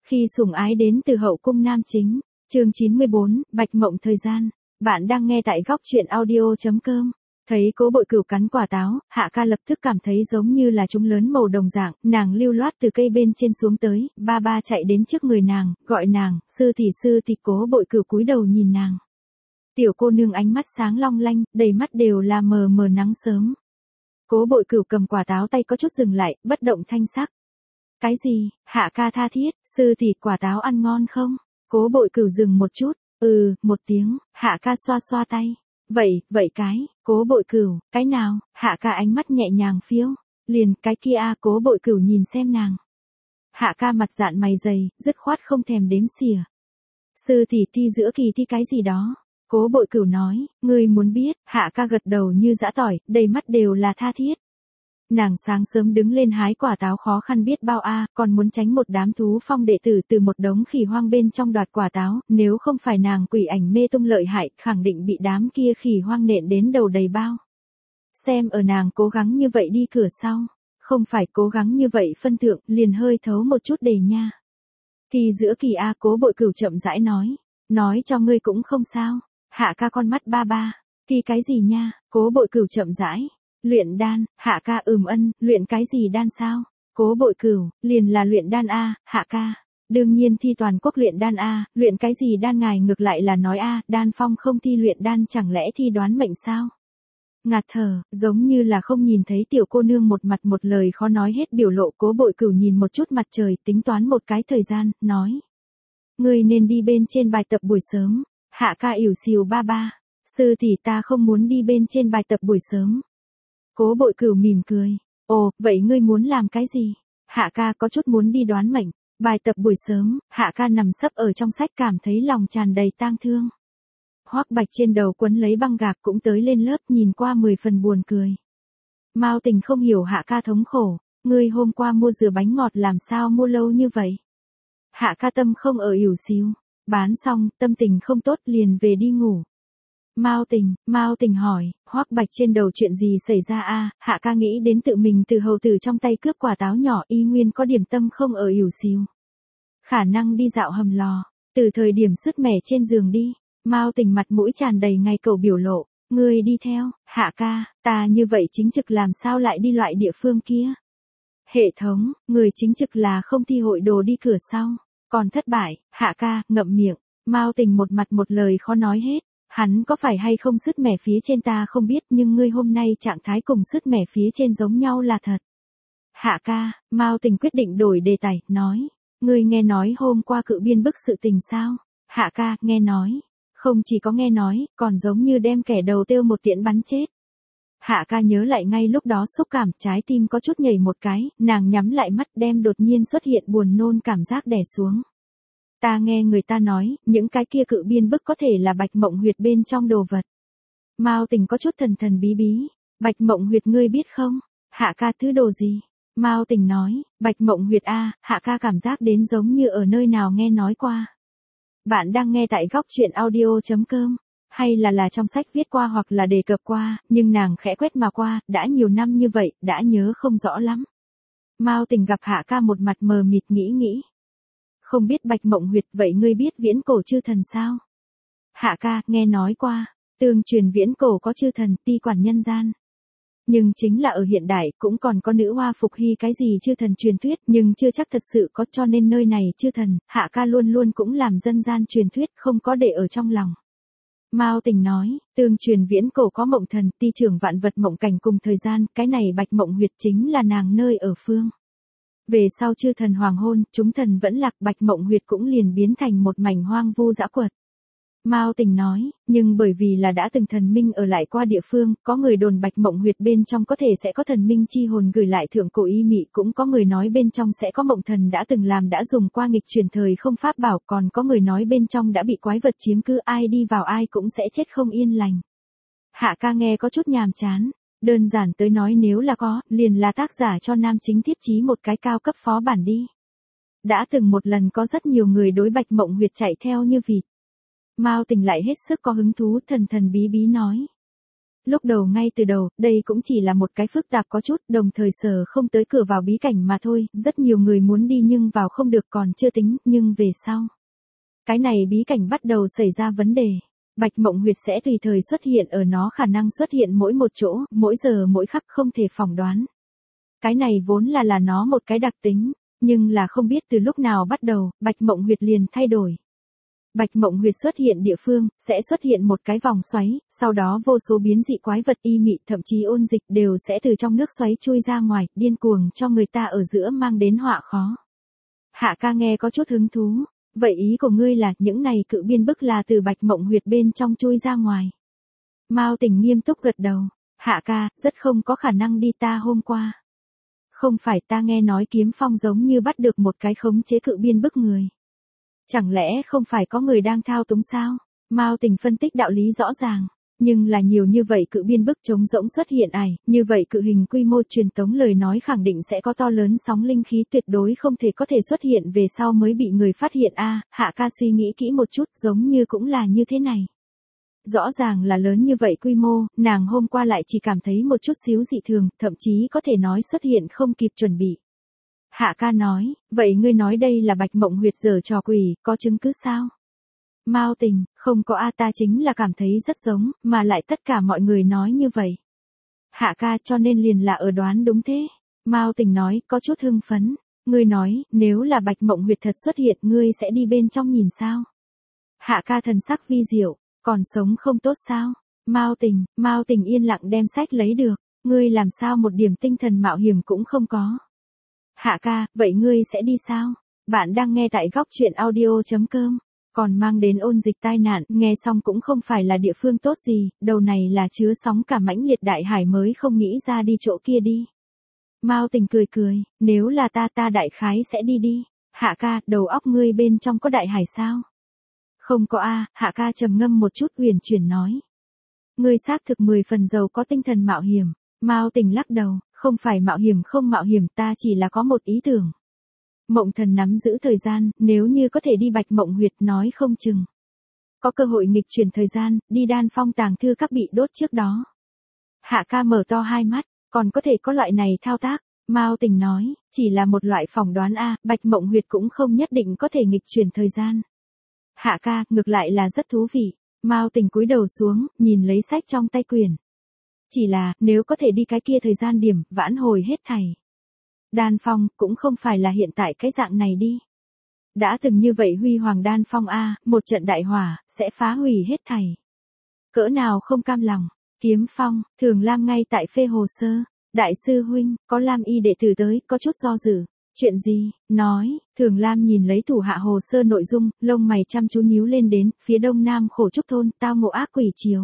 Khi sủng ái đến từ hậu cung nam chính, chương 94, Bạch Mộng thời gian. Bạn đang nghe tại góc truyện audio.com. Thấy Cố Bội Cửu cắn quả táo, Hạ Ca lập tức cảm thấy giống như là chúng lớn màu đồng dạng, nàng lưu loát từ cây bên trên xuống tới, ba ba chạy đến trước người nàng, gọi nàng, sư tỷ. Cố Bội Cửu cúi đầu nhìn nàng. Tiểu cô nương ánh mắt sáng long lanh, đầy mắt đều là mờ mờ nắng sớm. Cố Bội Cửu cầm quả táo tay có chút dừng lại, bất động thanh sắc. Cái gì? Hạ Ca tha thiết, sư tỷ quả táo ăn ngon không? Cố Bội Cửu dừng một chút, một tiếng, Hạ Ca xoa xoa tay. Vậy cái, Cố Bội Cửu, cái nào? Hạ Ca ánh mắt nhẹ nhàng phiêu, liền cái kia. Cố Bội Cửu nhìn xem nàng. Hạ Ca mặt dạn mày dày, dứt khoát không thèm đếm xỉa. Sư tỷ thi giữa kỳ thi cái gì đó. Cố Bội Cửu nói, ngươi muốn biết. Hạ Ca gật đầu như giã tỏi, đầy mắt đều là tha thiết. Nàng sáng sớm đứng lên hái quả táo khó khăn biết bao còn muốn tránh một đám thú phong đệ tử từ một đống khỉ hoang bên trong đoạt quả táo, nếu không phải nàng quỷ ảnh mê tung lợi hại, khẳng định bị đám kia khỉ hoang nện đến đầu đầy bao. Xem ở nàng cố gắng như vậy đi cửa sau, không phải cố gắng như vậy phân thượng, liền hơi thấu một chút đề nha. Thì giữa kỳ Cố Bội Cửu chậm rãi nói cho ngươi cũng không sao. Hạ Ca con mắt ba ba, thì cái gì nha? Cố Bội Cửu chậm rãi. Luyện đan. Hạ Ca luyện cái gì đan sao? Cố Bội Cửu, liền là luyện đan Hạ Ca. Đương nhiên thi toàn quốc luyện đan luyện cái gì đan ngài ngược lại là nói đan phong không thi luyện đan chẳng lẽ thi đoán mệnh sao? Ngạt thở, giống như là không nhìn thấy tiểu cô nương một mặt một lời khó nói hết biểu lộ. Cố Bội Cửu nhìn một chút mặt trời, tính toán một cái thời gian, nói. Ngươi nên đi bên trên bài tập buổi sớm. Hạ Ca ỉu xìu ba ba. Sư tỷ ta không muốn đi bên trên bài tập buổi sớm. Cố Bội Cửu mỉm cười. Ồ, vậy ngươi muốn làm cái gì? Hạ Ca có chút muốn đi đoán mệnh. Bài tập buổi sớm. Hạ Ca nằm sấp ở trong sách cảm thấy lòng tràn đầy tang thương. Hoắc Bạch trên đầu quấn lấy băng gạc cũng tới lên lớp, nhìn qua 10 phần buồn cười. Mao Tình không hiểu Hạ Ca thống khổ. Ngươi hôm qua mua dừa bánh ngọt làm sao mua lâu như vậy? Hạ Ca tâm không ở ỉu xìu. Bán xong, tâm tình không tốt liền về đi ngủ. Mao Tình hỏi, Hoắc Bạch trên đầu chuyện gì xảy ra Hạ Ca nghĩ đến tự mình từ hầu tử trong tay cướp quả táo nhỏ, y nguyên có điểm tâm không ở ỉu xìu. Khả năng đi dạo hầm lò, từ thời điểm sứt mẻ trên giường đi. Mao Tình mặt mũi tràn đầy ngày cầu biểu lộ, ngươi đi theo. Hạ Ca, ta như vậy chính trực làm sao lại đi loại địa phương kia? Hệ thống, người chính trực là không thi hội đồ đi cửa sau, còn thất bại. Hạ Ca, ngậm miệng. Mao Tình một mặt một lời khó nói hết. Hắn có phải hay không sứt mẻ phía trên ta không biết, nhưng ngươi hôm nay trạng thái cùng sứt mẻ phía trên giống nhau là thật. Hạ Ca, Mao Tình quyết định đổi đề tài, nói. Ngươi nghe nói hôm qua Cự Biên bức sự tình sao? Hạ Ca, nghe nói. Không chỉ có nghe nói, còn giống như đem kẻ đầu tiêu một tiễn bắn chết. Hạ Ca nhớ lại ngay lúc đó xúc cảm, trái tim có chút nhảy một cái, nàng nhắm lại mắt đem đột nhiên xuất hiện buồn nôn cảm giác đè xuống. Ta nghe người ta nói, những cái kia Cự Biên bức có thể là Bạch Mộng Huyệt bên trong đồ vật. Mao Tình có chút thần bí bí. Bạch Mộng Huyệt ngươi biết không? Hạ Ca thứ đồ gì? Mao Tình nói, Bạch Mộng Huyệt Hạ Ca cảm giác đến giống như ở nơi nào nghe nói qua. Bạn đang nghe tại góc truyện audio.com. Hay là trong sách viết qua hoặc là đề cập qua, nhưng nàng khẽ quét mà qua, đã nhiều năm như vậy, đã nhớ không rõ lắm. Mao Tình gặp Hạ Ca một mặt mờ mịt nghĩ. Không biết Bạch Mộng Huyệt, vậy ngươi biết viễn cổ chư thần sao? Hạ Ca, nghe nói qua, tương truyền viễn cổ có chư thần, ti quản nhân gian. Nhưng chính là ở hiện đại, cũng còn có nữ hoa phục hy cái gì chư thần truyền thuyết, nhưng chưa chắc thật sự có, cho nên nơi này chư thần, Hạ Ca luôn luôn cũng làm dân gian truyền thuyết, không có để ở trong lòng. Mao Tình nói, tương truyền viễn cổ có mộng thần, ti trưởng vạn vật mộng cảnh cùng thời gian, cái này Bạch Mộng Huyệt chính là nàng nơi ở phương. Về sau chư thần hoàng hôn, chúng thần vẫn lạc, Bạch Mộng Huyệt cũng liền biến thành một mảnh hoang vu dã quật. Mao Tình nói, nhưng bởi vì là đã từng thần minh ở lại qua địa phương, có người đồn Bạch Mộng Huyệt bên trong có thể sẽ có thần minh chi hồn gửi lại thượng cổ y mị, cũng có người nói bên trong sẽ có mộng thần đã từng làm đã dùng qua nghịch truyền thời không pháp bảo, còn có người nói bên trong đã bị quái vật chiếm cứ, ai đi vào ai cũng sẽ chết không yên lành. Hạ Ca nghe có chút nhàm chán. Đơn giản tới nói, nếu là có, liền là tác giả cho nam chính thiết trí một cái cao cấp phó bản đi. Đã từng một lần có rất nhiều người đối Bạch Mộng Huyệt chạy theo như vịt. Mao Tình lại hết sức có hứng thú, thần bí bí nói. Lúc đầu ngay từ đầu, đây cũng chỉ là một cái phức tạp có chút, đồng thời sở không tới cửa vào bí cảnh mà thôi, rất nhiều người muốn đi nhưng vào không được còn chưa tính, nhưng về sau. Cái này bí cảnh bắt đầu xảy ra vấn đề. Bạch Mộng Huyệt sẽ tùy thời xuất hiện ở nó khả năng xuất hiện mỗi một chỗ, mỗi giờ mỗi khắc không thể phỏng đoán. Cái này vốn là nó một cái đặc tính, nhưng là không biết từ lúc nào bắt đầu, Bạch Mộng Huyệt liền thay đổi. Bạch Mộng Huyệt xuất hiện địa phương, sẽ xuất hiện một cái vòng xoáy, sau đó vô số biến dị quái vật y mị thậm chí ôn dịch đều sẽ từ trong nước xoáy chui ra ngoài, điên cuồng cho người ta ở giữa mang đến họa khó. Hạ ca nghe có chút hứng thú, vậy ý của ngươi là những này cự biên bức là từ Bạch Mộng Huyệt bên trong chui ra ngoài. Mao Tình nghiêm túc gật đầu, Hạ ca, rất không có khả năng đi ta hôm qua. Không phải ta nghe nói Kiếm Phong giống như bắt được một cái khống chế cự biên bức người. Chẳng lẽ không phải có người đang thao túng sao? Mao Tình phân tích đạo lý rõ ràng. Nhưng là nhiều như vậy cự biên bức trống rỗng xuất hiện như vậy cự hình quy mô truyền tống lời nói khẳng định sẽ có to lớn sóng linh khí tuyệt đối không thể có thể xuất hiện về sau mới bị người phát hiện Hạ ca suy nghĩ kỹ một chút giống như cũng là như thế này. Rõ ràng là lớn như vậy quy mô, nàng hôm qua lại chỉ cảm thấy một chút xíu dị thường, thậm chí có thể nói xuất hiện không kịp chuẩn bị. Hạ ca nói, vậy ngươi nói đây là Bạch Mộng Huyệt giở trò quỷ, có chứng cứ sao? Mao Tình, không có ta chính là cảm thấy rất giống, mà lại tất cả mọi người nói như vậy. Hạ ca cho nên liền là ở đoán đúng thế. Mao Tình nói, có chút hưng phấn. Ngươi nói, nếu là Bạch Mộng Huyệt thật xuất hiện, ngươi sẽ đi bên trong nhìn sao? Hạ ca thần sắc vi diệu, còn sống không tốt sao? Mao Tình yên lặng đem sách lấy được. Ngươi làm sao một điểm tinh thần mạo hiểm cũng không có. Hạ ca, vậy ngươi sẽ đi sao? Bạn đang nghe tại góc truyện audio.com. Còn mang đến ôn dịch tai nạn, nghe xong cũng không phải là địa phương tốt gì, đầu này là chứa sóng cả mãnh liệt đại hải mới không nghĩ ra đi chỗ kia đi. Mao Tình cười, nếu là ta đại khái sẽ đi. Hạ ca, đầu óc ngươi bên trong có đại hải sao? Không có Hạ ca trầm ngâm một chút huyền chuyển nói. Ngươi xác thực 10 phần giàu có tinh thần mạo hiểm. Mao Tình lắc đầu, không phải mạo hiểm không mạo hiểm, ta chỉ là có một ý tưởng. Mộng Thần nắm giữ thời gian, nếu như có thể đi Bạch Mộng Huyệt nói không chừng. Có cơ hội nghịch chuyển thời gian, đi Đan Phong tàng thư các bị đốt trước đó. Hạ ca mở to hai mắt, còn có thể có loại này thao tác. Mao Tình nói, chỉ là một loại phỏng đoán Bạch Mộng Huyệt cũng không nhất định có thể nghịch chuyển thời gian. Hạ ca, ngược lại là rất thú vị. Mao Tình cúi đầu xuống, nhìn lấy sách trong tay quyển. Chỉ là, nếu có thể đi cái kia thời gian điểm, vãn hồi hết thảy. Đan Phong, cũng không phải là hiện tại cái dạng này đi. Đã từng như vậy huy hoàng Đan Phong một trận đại hỏa, sẽ phá hủy hết thảy. Cỡ nào không cam lòng, Kiếm Phong, Thường Lam ngay tại phê hồ sơ. Đại sư huynh, có Lam y đệ tử tới, có chút do dự. Chuyện gì, nói, Thường Lam nhìn lấy thủ hạ hồ sơ nội dung, lông mày chăm chú nhíu lên đến, phía đông nam khổ trúc thôn, tao ngộ ác quỷ chiều.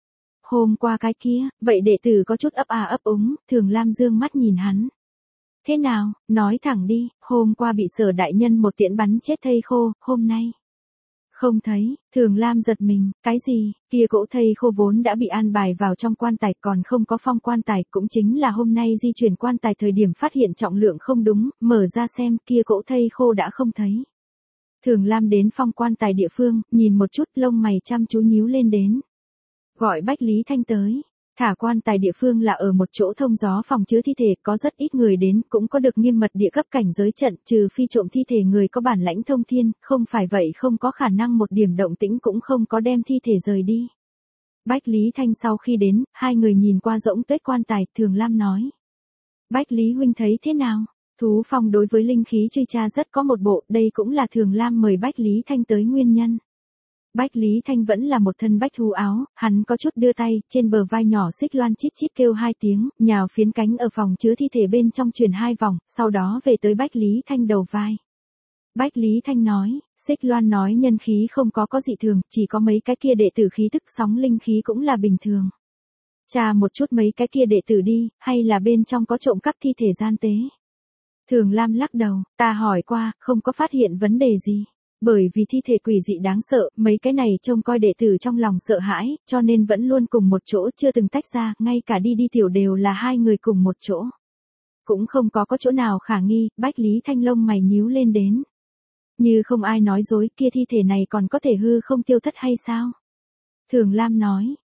Hôm qua cái kia, vậy đệ tử có chút ấp úng, Thường Lam dương mắt nhìn hắn. Thế nào, nói thẳng đi, hôm qua bị Sở đại nhân một tiễn bắn chết thây khô, hôm nay. Không thấy, Thường Lam giật mình, cái gì, kia cỗ thây khô vốn đã bị an bài vào trong quan tài còn không có phong quan tài, cũng chính là hôm nay di chuyển quan tài thời điểm phát hiện trọng lượng không đúng, mở ra xem kia cỗ thây khô đã không thấy. Thường Lam đến phong quan tài địa phương, nhìn một chút lông mày chăm chú nhíu lên đến. Gọi Bách Lý Thanh tới. Thả quan tài địa phương là ở một chỗ thông gió phòng chứa thi thể, có rất ít người đến, cũng có được nghiêm mật địa cấp cảnh giới trận, trừ phi trộm thi thể người có bản lãnh thông thiên, không phải vậy không có khả năng một điểm động tĩnh cũng không có đem thi thể rời đi. Bách Lý Thanh sau khi đến, hai người nhìn qua rỗng tuếch quan tài, Thường Lam nói. Bách Lý huynh thấy thế nào? Thú Phong đối với linh khí truy tra rất có một bộ, đây cũng là Thường Lam mời Bách Lý Thanh tới nguyên nhân. Bách Lý Thanh vẫn là một thân bách thú áo, hắn có chút đưa tay, trên bờ vai nhỏ Xích Loan chít chít kêu hai tiếng, nhào phiến cánh ở phòng chứa thi thể bên trong chuyển hai vòng, sau đó về tới Bách Lý Thanh đầu vai. Bách Lý Thanh nói, Xích Loan nói nhân khí không có dị thường, chỉ có mấy cái kia đệ tử khí tức sóng linh khí cũng là bình thường. Tra một chút mấy cái kia đệ tử đi, hay là bên trong có trộm cắp thi thể gian tế. Thường Lam lắc đầu, ta hỏi qua, không có phát hiện vấn đề gì. Bởi vì thi thể quỷ dị đáng sợ, mấy cái này trông coi đệ tử trong lòng sợ hãi, cho nên vẫn luôn cùng một chỗ chưa từng tách ra, ngay cả đi tiểu đều là hai người cùng một chỗ. Cũng không có chỗ nào khả nghi, Bách Lý Thanh lông mày nhíu lên đến. Như không ai nói dối, kia thi thể này còn có thể hư không tiêu thất hay sao? Thường Lam nói,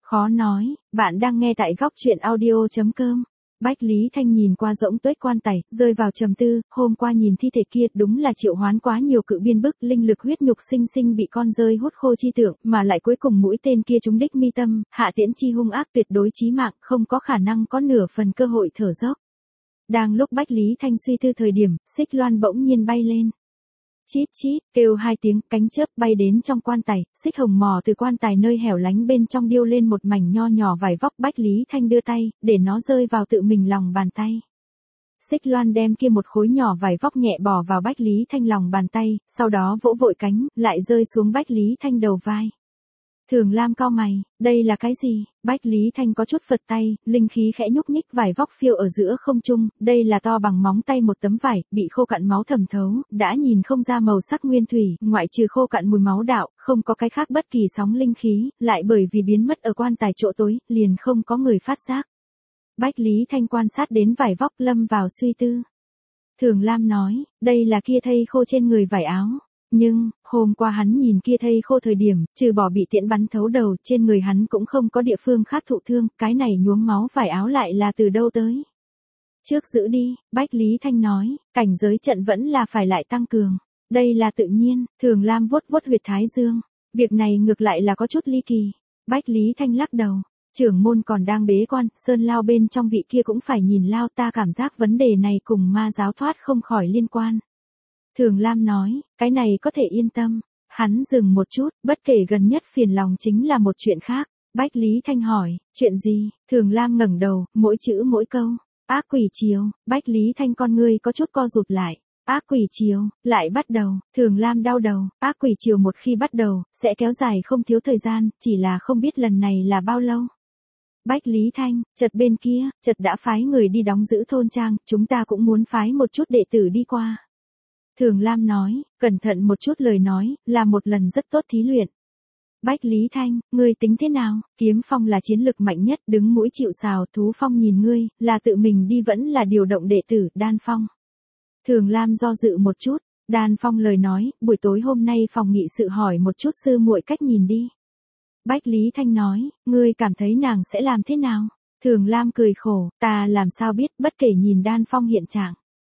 Khó nói, bạn đang nghe tại góc chuyện audio.com. Bách Lý Thanh nhìn qua rỗng tuếch quan tài, rơi vào trầm tư, hôm qua nhìn thi thể kia đúng là triệu hoán quá nhiều cự biên bức, linh lực huyết nhục sinh sinh bị con rơi hút khô chi tưởng, mà lại cuối cùng mũi tên kia trúng đích mi tâm, hạ tiễn chi hung ác tuyệt đối chí mạng, không có khả năng có nửa phần cơ hội thở dốc. Đang lúc Bách Lý Thanh suy tư thời điểm, xích loan bỗng nhiên bay lên. Chít chít, kêu hai tiếng, cánh chớp bay đến trong quan tài, xích hồng mò từ quan tài nơi hẻo lánh bên trong điêu lên một mảnh nho nhỏ vải vóc. Bách Lý Thanh đưa tay, để nó rơi vào tự mình lòng bàn tay. Xích loan đem kia một khối nhỏ vải vóc nhẹ bỏ vào Bách Lý Thanh lòng bàn tay, sau đó vỗ vội cánh, lại rơi xuống Bách Lý Thanh đầu vai. Thường Lam cau mày, đây là cái gì? Bách Lý Thanh có chút phật tay, linh khí khẽ nhúc nhích, vải vóc phiêu ở giữa không trung, đây là to bằng móng tay một tấm vải, bị khô cạn máu thẩm thấu, đã nhìn không ra màu sắc nguyên thủy, ngoại trừ khô cạn mùi máu đạo, không có cái khác bất kỳ sóng linh khí, lại bởi vì biến mất ở quan tài chỗ tối, liền không có người phát giác. Bách Lý Thanh quan sát đến vải vóc lâm vào suy tư. Thường Lam nói, đây là kia thây khô trên người vải áo. Nhưng, hôm qua hắn nhìn kia thây khô thời điểm, trừ bỏ bị tiễn bắn thấu đầu, trên người hắn cũng không có địa phương khác thụ thương, cái này nhuốm máu vải áo lại là từ đâu tới. Trước giữ đi, Bách Lý Thanh nói, cảnh giới trận vẫn là phải lại tăng cường. Đây là tự nhiên, Thường Lam vuốt vuốt huyệt thái dương. Việc này ngược lại là có chút ly kỳ. Bách Lý Thanh lắc đầu. Trưởng môn còn đang bế quan, sơn lao bên trong vị kia cũng phải nhìn lao, ta cảm giác vấn đề này cùng ma giáo thoát không khỏi liên quan. Thường Lam nói, cái này có thể yên tâm. Hắn dừng một chút, bất kể gần nhất phiền lòng chính là một chuyện khác. Bách Lý Thanh hỏi, chuyện gì? Thường Lam ngẩng đầu, mỗi chữ mỗi câu. Ác quỷ chiều. Bách Lý Thanh con ngươi có chút co rụt lại. Ác quỷ chiều, lại bắt đầu. Thường Lam đau đầu, ác quỷ chiều một khi bắt đầu, sẽ kéo dài không thiếu thời gian, chỉ là không biết lần này là bao lâu. Bách Lý Thanh, chợt bên kia, chợt đã phái người đi đóng giữ thôn trang, chúng ta cũng muốn phái một chút đệ tử đi qua. Thường Lam nói, cẩn thận một chút lời nói, là một lần rất tốt thí luyện. Bách Lý Thanh, ngươi tính thế nào? Kiếm Phong là chiến lực mạnh nhất, đứng mũi chịu sào, Thú Phong nhìn ngươi, là tự mình đi vẫn là điều động đệ tử, Đan Phong. Thường Lam do dự một chút, Đan Phong lời nói, buổi tối hôm nay phòng nghị sự hỏi một chút sư muội cách nhìn đi. Bách Lý Thanh nói, ngươi cảm thấy nàng sẽ làm thế nào? Thường Lam cười khổ, ta làm sao biết, bất kể nhìn Đan Phong hiện trạng.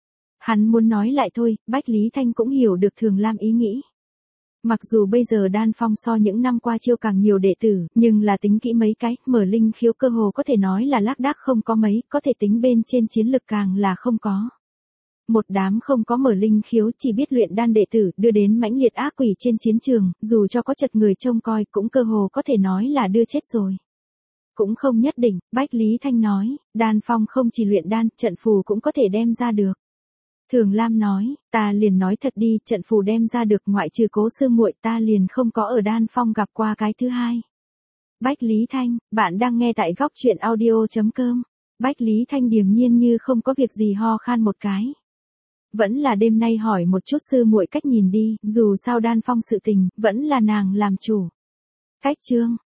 Hắn muốn nói lại thôi, Bách Lý Thanh cũng hiểu được Thường Lam ý nghĩ. Mặc dù bây giờ Đan Phong so những năm qua chiêu càng nhiều đệ tử, nhưng là tính kỹ mấy cái, mở linh khiếu cơ hồ có thể nói là lác đác không có mấy, có thể tính bên trên chiến lực càng là không có. Một đám không có mở linh khiếu, chỉ biết luyện đan đệ tử, đưa đến mãnh liệt ác quỷ trên chiến trường, dù cho có chật người trông coi, cũng cơ hồ có thể nói là đưa chết rồi. Cũng không nhất định, Bách Lý Thanh nói, Đan Phong không chỉ luyện đan, trận phù cũng có thể đem ra được. Thường Lam nói, ta liền nói thật đi, trận phù đem ra được, ngoại trừ Cố sư muội, ta liền không có ở Đan Phong gặp qua cái thứ hai. Bách Lý Thanh, bạn đang nghe tại góc chuyện audio.com. Bách Lý Thanh điềm nhiên như không có việc gì ho khan một cái. Vẫn là đêm nay hỏi một chút sư muội cách nhìn đi, dù sao Đan Phong sự tình, vẫn là nàng làm chủ. Cách chương.